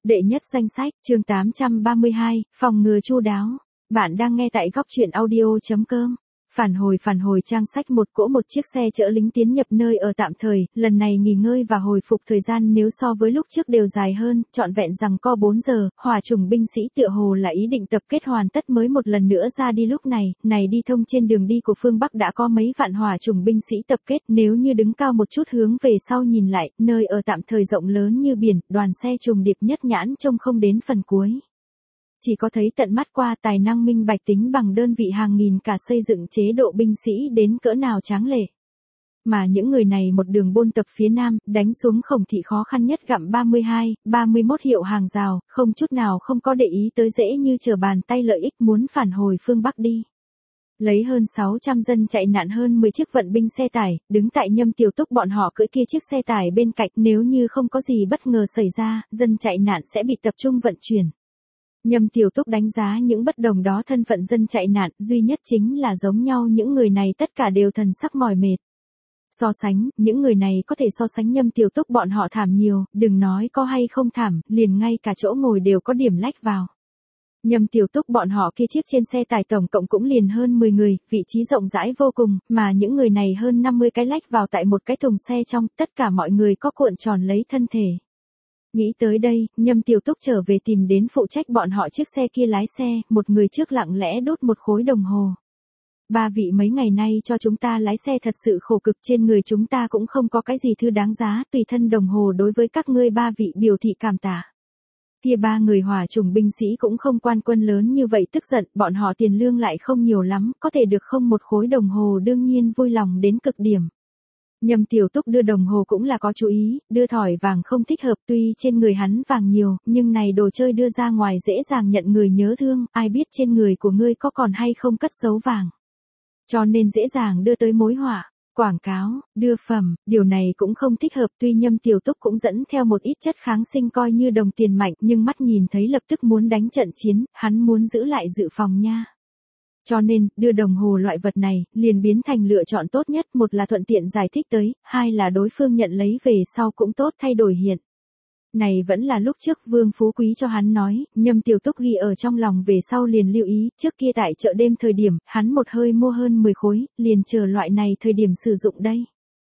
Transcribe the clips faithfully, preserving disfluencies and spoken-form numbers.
Đệ nhất danh sách, chương tám trăm ba mươi hai, phòng ngừa chu đáo. Bạn đang nghe tại góc truyện audio.com. Phản hồi phản hồi trang sách một cỗ một chiếc xe chở lính tiến nhập nơi ở tạm thời, lần này nghỉ ngơi và hồi phục thời gian nếu so với lúc trước đều dài hơn, trọn vẹn rằng co bốn giờ, hỏa chủng binh sĩ tựa hồ là ý định tập kết hoàn tất mới một lần nữa ra đi lúc này, này đi thông trên đường đi của phương Bắc đã có mấy vạn hỏa chủng binh sĩ tập kết, nếu như đứng cao một chút hướng về sau nhìn lại, nơi ở tạm thời rộng lớn như biển, đoàn xe trùng điệp nhất nhãn trông không đến phần cuối. Chỉ có thấy tận mắt qua tài năng minh bạch tính bằng đơn vị hàng nghìn cả xây dựng chế độ binh sĩ đến cỡ nào tráng lệ. Mà những người này một đường buôn tập phía nam, đánh xuống Khổng Thị khó khăn nhất gặm ba mươi hai, ba mươi mốt hiệu hàng rào, không chút nào không có để ý tới dễ như trở bàn tay lợi ích muốn phản hồi phương Bắc đi. Lấy hơn sáu trăm dân chạy nạn hơn mười chiếc vận binh xe tải, đứng tại Nhâm Tiểu Túc bọn họ cưỡi kia chiếc xe tải bên cạnh, nếu như không có gì bất ngờ xảy ra, dân chạy nạn sẽ bị tập trung vận chuyển. Nhâm Tiểu Túc đánh giá những bất đồng đó thân phận dân chạy nạn, duy nhất chính là giống nhau những người này tất cả đều thần sắc mỏi mệt. So sánh, những người này có thể so sánh Nhâm Tiểu Túc bọn họ thảm nhiều, đừng nói có hay không thảm, liền ngay cả chỗ ngồi đều có điểm lách vào. Nhâm Tiểu Túc bọn họ kia chiếc trên xe tải tổng cộng cũng liền hơn mười người, vị trí rộng rãi vô cùng, mà những người này hơn năm mươi cái lách vào tại một cái thùng xe trong, tất cả mọi người có cuộn tròn lấy thân thể. Nghĩ tới đây, Nhâm Tiểu Túc trở về tìm đến phụ trách bọn họ chiếc xe kia lái xe, một người trước lặng lẽ đốt một khối đồng hồ. Ba vị mấy ngày nay cho chúng ta lái xe thật sự khổ cực, trên người chúng ta cũng không có cái gì thứ đáng giá, tùy thân đồng hồ đối với các ngươi ba vị biểu thị cảm tạ. Kia ba người hỏa chủng binh sĩ cũng không quan quân lớn như vậy tức giận, bọn họ tiền lương lại không nhiều lắm, có thể được không một khối đồng hồ đương nhiên vui lòng đến cực điểm. Nhâm Tiểu Túc đưa đồng hồ cũng là có chú ý, đưa thỏi vàng không thích hợp, tuy trên người hắn vàng nhiều, nhưng này đồ chơi đưa ra ngoài dễ dàng nhận người nhớ thương, ai biết trên người của ngươi có còn hay không cất giấu vàng. Cho nên dễ dàng đưa tới mối họa. Quảng cáo, đưa phẩm, điều này cũng không thích hợp, tuy Nhâm Tiểu Túc cũng dẫn theo một ít chất kháng sinh coi như đồng tiền mạnh, nhưng mắt nhìn thấy lập tức muốn đánh trận chiến, hắn muốn giữ lại dự phòng nha. Cho nên, đưa đồng hồ loại vật này, liền biến thành lựa chọn tốt nhất, một là thuận tiện giải thích tới, hai là đối phương nhận lấy về sau cũng tốt thay đổi hiện. Này vẫn là lúc trước Vương Phú Quý cho hắn nói, Nhâm Tiểu Túc ghi ở trong lòng về sau liền lưu ý, trước kia tại chợ đêm thời điểm, hắn một hơi mua hơn mười khối, liền chờ loại này thời điểm sử dụng đây.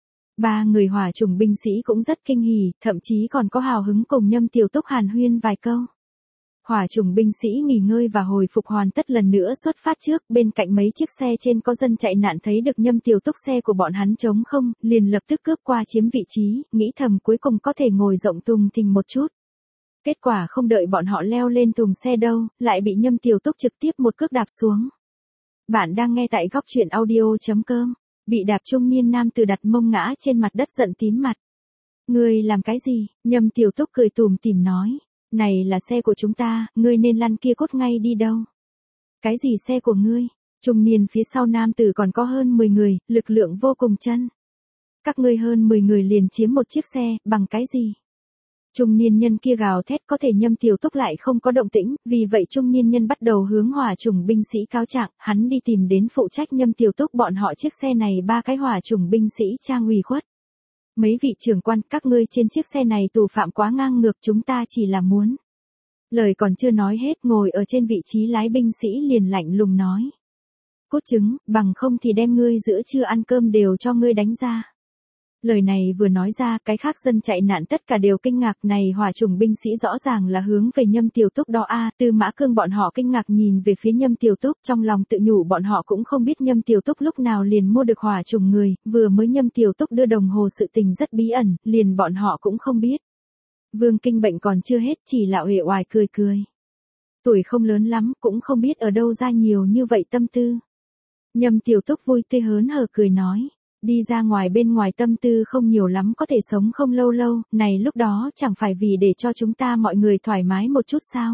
Ba người hỏa chủng binh sĩ cũng rất kinh hỉ, thậm chí còn có hào hứng cùng Nhâm Tiểu Túc hàn huyên vài câu. Hỏa chủng binh sĩ nghỉ ngơi và hồi phục hoàn tất lần nữa xuất phát trước, bên cạnh mấy chiếc xe trên có dân chạy nạn thấy được Nhâm Tiểu Túc xe của bọn hắn trống không, liền lập tức cướp qua chiếm vị trí, nghĩ thầm cuối cùng có thể ngồi rộng tùng thình một chút. Kết quả không đợi bọn họ leo lên thùng xe đâu, lại bị Nhâm Tiểu Túc trực tiếp một cước đạp xuống. Bạn đang nghe tại góc truyện audio.com, bị đạp trung niên nam từ đặt mông ngã trên mặt đất giận tím mặt. Ngươi làm cái gì? Nhâm Tiểu Túc cười tủm tỉm nói. Này là xe của chúng ta, ngươi nên lăn kia cốt ngay đi đâu. Cái gì xe của ngươi? Trung niên phía sau nam tử còn có hơn mười người, lực lượng vô cùng chân. Các ngươi hơn mười người liền chiếm một chiếc xe, bằng cái gì? Trung niên nhân kia gào thét, có thể Nhâm Tiểu Túc lại không có động tĩnh, vì vậy trung niên nhân bắt đầu hướng hỏa chủng binh sĩ cáo trạng, hắn đi tìm đến phụ trách Nhâm Tiểu Túc bọn họ chiếc xe này ba cái hỏa chủng binh sĩ trang ủy khuất. Mấy vị trưởng quan, các ngươi trên chiếc xe này tù phạm quá ngang ngược, chúng ta chỉ là muốn. Lời còn chưa nói hết, ngồi ở trên vị trí lái binh sĩ liền lạnh lùng nói. Cốt trứng, bằng không thì đem ngươi giữa trưa ăn cơm đều cho ngươi đánh ra. Lời này vừa nói ra, cái khác dân chạy nạn tất cả đều kinh ngạc, này hỏa chủng binh sĩ rõ ràng là hướng về Nhâm Tiểu Túc đó a. Tư Mã Cương bọn họ kinh ngạc nhìn về phía Nhâm Tiểu Túc, trong lòng tự nhủ bọn họ cũng không biết Nhâm Tiểu Túc lúc nào liền mua được hỏa chủng người, vừa mới Nhâm Tiểu Túc đưa đồng hồ sự tình rất bí ẩn, liền bọn họ cũng không biết. Vương Kinh bệnh còn chưa hết, chỉ là uể oải cười cười. Tuổi không lớn lắm, cũng không biết ở đâu ra nhiều như vậy tâm tư. Nhâm Tiểu Túc vui tươi hớn hở cười nói. Đi ra ngoài bên ngoài tâm tư không nhiều lắm có thể sống không lâu lâu, này lúc đó chẳng phải vì để cho chúng ta mọi người thoải mái một chút sao.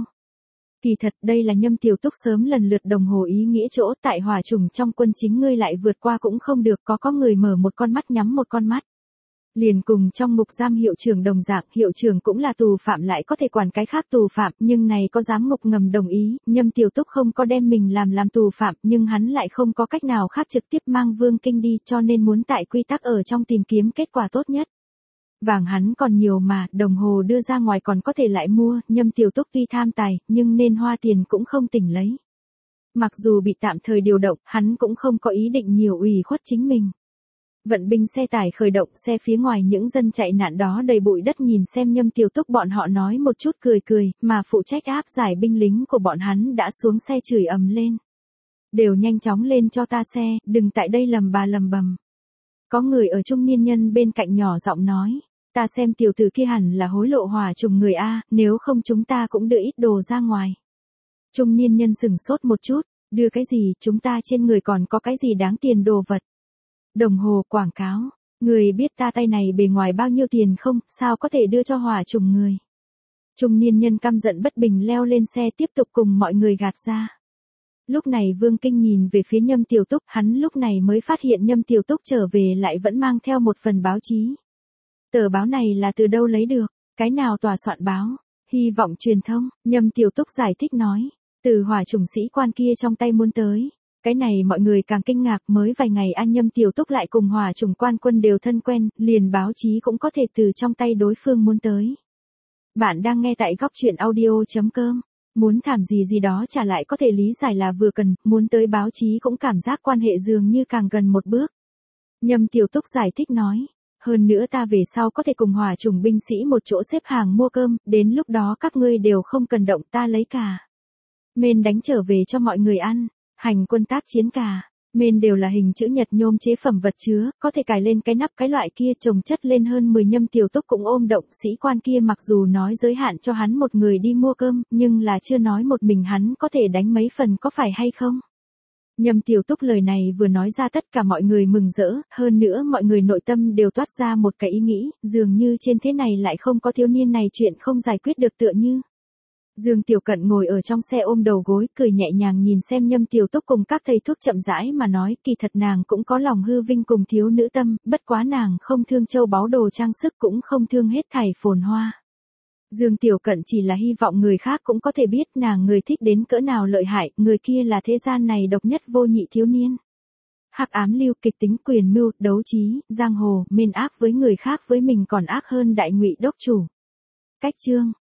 Kỳ thật đây là Nhâm Tiểu Túc sớm lần lượt đồng hồ ý nghĩa chỗ tại hỏa chủng trong quân chính ngươi lại vượt qua cũng không được, có có người mở một con mắt nhắm một con mắt. Liền cùng trong ngục giam hiệu trưởng đồng dạng, hiệu trưởng cũng là tù phạm lại có thể quản cái khác tù phạm, nhưng này có giám ngục ngầm đồng ý, Nhâm Tiểu Túc không có đem mình làm làm tù phạm, nhưng hắn lại không có cách nào khác trực tiếp mang Vương Kinh đi, cho nên muốn tại quy tắc ở trong tìm kiếm kết quả tốt nhất. Vàng hắn còn nhiều mà, đồng hồ đưa ra ngoài còn có thể lại mua, Nhâm Tiểu Túc tuy tham tài, nhưng nên hoa tiền cũng không tỉnh lấy. Mặc dù bị tạm thời điều động, hắn cũng không có ý định nhiều ủy khuất chính mình. Vận binh xe tải khởi động, xe phía ngoài những dân chạy nạn đó đầy bụi đất nhìn xem Nhâm Tiểu Túc bọn họ nói một chút cười cười, mà phụ trách áp giải binh lính của bọn hắn đã xuống xe chửi ầm lên. Đều nhanh chóng lên cho ta xe, đừng tại đây lầm bà lầm bầm. Có người ở trung niên nhân bên cạnh nhỏ giọng nói, ta xem tiểu tử kia hẳn là hối lộ hỏa trùng người A, nếu không chúng ta cũng đưa ít đồ ra ngoài. Trung niên nhân sửng sốt một chút, đưa cái gì, chúng ta trên người còn có cái gì đáng tiền đồ vật. Đồng hồ quảng cáo, người biết ta tay này bề ngoài bao nhiêu tiền không, sao có thể đưa cho hỏa trùng người. Trung niên nhân căm giận bất bình leo lên xe tiếp tục cùng mọi người gạt ra. Lúc này Vương Kinh nhìn về phía Nhâm Tiểu Túc, hắn lúc này mới phát hiện Nhâm Tiểu Túc trở về lại vẫn mang theo một phần báo chí. Tờ báo này là từ đâu lấy được, cái nào tòa soạn báo, hy vọng truyền thông, Nhâm Tiểu Túc giải thích nói, từ hỏa chủng sĩ quan kia trong tay muốn tới. Cái này mọi người càng kinh ngạc, mới vài ngày anh Nhâm Tiểu Túc lại cùng hỏa chủng quan quân đều thân quen, liền báo chí cũng có thể từ trong tay đối phương muốn tới. Bạn đang nghe tại góc truyện audio chấm com. Muốn thảm gì gì đó trả lại có thể lý giải là vừa cần, muốn tới báo chí cũng cảm giác quan hệ dường như càng gần một bước. Nhâm Tiểu Túc giải thích nói, hơn nữa ta về sau có thể cùng hỏa chủng binh sĩ một chỗ xếp hàng mua cơm, đến lúc đó các ngươi đều không cần động, ta lấy cả mên đánh trở về cho mọi người ăn, hành quân tác chiến cả mên đều là hình chữ nhật nhôm chế phẩm vật chứa, có thể cài lên cái nắp cái loại kia chồng chất lên hơn mười. Nhâm Tiểu Túc cũng ôm động, sĩ quan kia mặc dù nói giới hạn cho hắn một người đi mua cơm, nhưng là chưa nói một mình hắn có thể đánh mấy phần có phải hay không. Nhâm Tiểu Túc lời này vừa nói ra tất cả mọi người mừng rỡ, hơn nữa mọi người nội tâm đều toát ra một cái ý nghĩ, dường như trên thế này lại không có thiếu niên này chuyện không giải quyết được tựa như. Dương Tiểu Cận ngồi ở trong xe ôm đầu gối, cười nhẹ nhàng nhìn xem Nhâm Tiểu Túc cùng các thầy thuốc chậm rãi mà nói, kỳ thật nàng cũng có lòng hư vinh cùng thiếu nữ tâm, bất quá nàng không thương châu báu đồ trang sức cũng không thương hết thảy phồn hoa. Dương Tiểu Cận chỉ là hy vọng người khác cũng có thể biết nàng người thích đến cỡ nào lợi hại, người kia là thế gian này độc nhất vô nhị thiếu niên. Hắc ám lưu, kịch tính, quyền mưu, đấu trí, giang hồ, mên ác với người khác với mình còn ác hơn đại ngụy đốc chủ. Cách chương